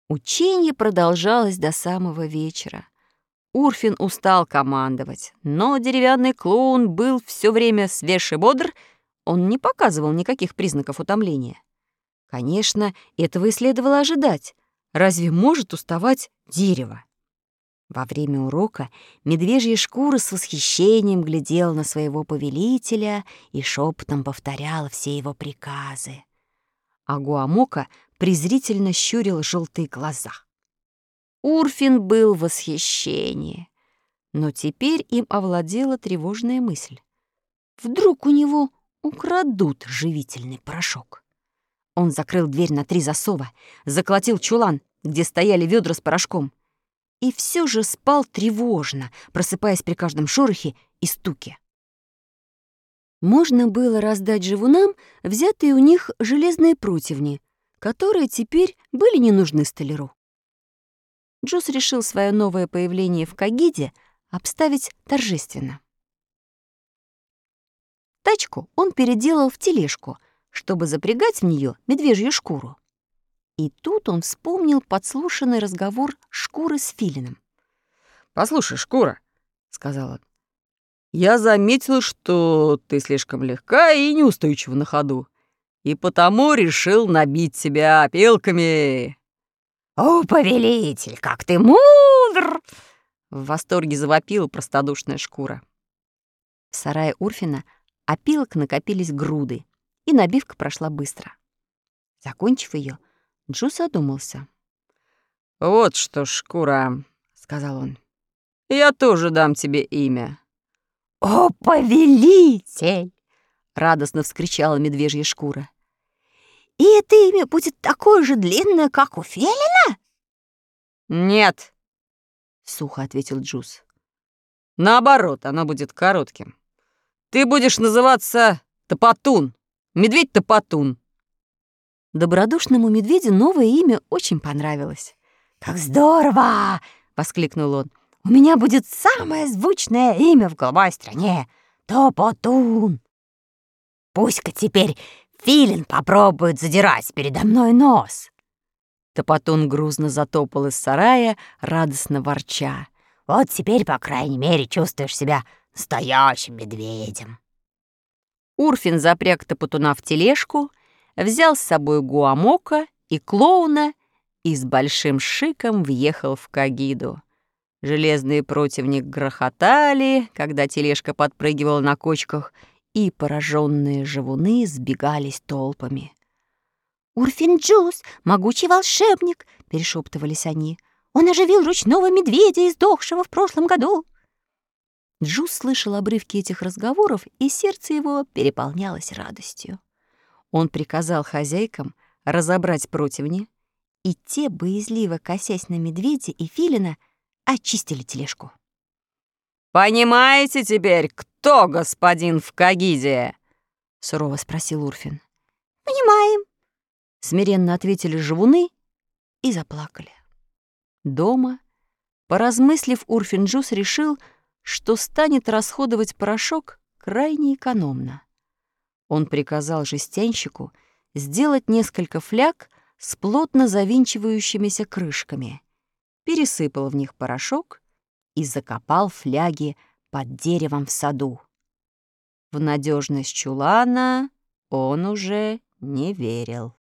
Учение продолжалось до самого вечера. Урфин устал командовать, но деревянный клоун был все время свеж и бодр, он не показывал никаких признаков утомления. Конечно, этого и следовало ожидать. Разве может уставать дерево? Во время урока медвежья шкура с восхищением глядела на своего повелителя и шепотом повторяла все его приказы. А Гуамока презрительно щурил желтые глаза. Урфин был в восхищении, но теперь им овладела тревожная мысль. Вдруг у него украдут живительный порошок? Он закрыл дверь на 3 засова, заколотил чулан, где стояли ведра с порошком, и все же спал тревожно, просыпаясь при каждом шорохе и стуке. Можно было раздать живунам взятые у них железные противни, которые теперь были не нужны столяру. Джус решил свое новое появление в Кагиде обставить торжественно. Тачку он переделал в тележку, чтобы запрягать в нее медвежью шкуру. И тут он вспомнил подслушанный разговор Шкуры с Филином. «Послушай, Шкура», — сказал он, — «я заметил, что ты слишком легка и неустойчива на ходу, и потому решил набить тебя опилками». «О, повелитель, как ты мудр!» — в восторге завопила простодушная Шкура. В сарае Урфина опилок накопились груды, и набивка прошла быстро. Закончив ее, Джус задумался. «Вот что, Шкура», — сказал он, — «я тоже дам тебе имя». «О, повелитель!» — радостно вскричала медвежья Шкура. «И это имя будет такое же длинное, как у Филина?» «Нет», — сухо ответил Джус. «Наоборот, оно будет коротким. Ты будешь называться Топотун, медведь-топотун». Добродушному медведю новое имя очень понравилось. «Как здорово!» — воскликнул он. «У меня будет самое звучное имя в голубой стране — Топотун. Пусть-ка теперь Филин попробует задирать передо мной нос». Топотун грузно затопал из сарая, радостно ворча. «Вот теперь, по крайней мере, чувствуешь себя настоящим медведем». Урфин запряг Топотуна в тележку, взял с собой Гуамока и клоуна и с большим шиком въехал в Кагиду. Железные противни грохотали, когда тележка подпрыгивала на кочках, и пораженные живуны сбегались толпами. «Урфин-Джус, могучий волшебник!» — перешептывались они. «Он оживил ручного медведя, издохшего в прошлом году!» Джус слышал обрывки этих разговоров, и сердце его переполнялось радостью. Он приказал хозяйкам разобрать противни, и те, боязливо косясь на медведя и филина, очистили тележку. «Понимаете теперь, кто господин в Кагиде?» — сурово спросил Урфин. «Понимаем», — смиренно ответили живуны и заплакали. Дома, поразмыслив, Урфин-Джус решил, что станет расходовать порошок крайне экономно. Он приказал жестянщику сделать несколько фляг с плотно завинчивающимися крышками, пересыпал в них порошок и закопал фляги под деревом в саду. В надежность чулана он уже не верил.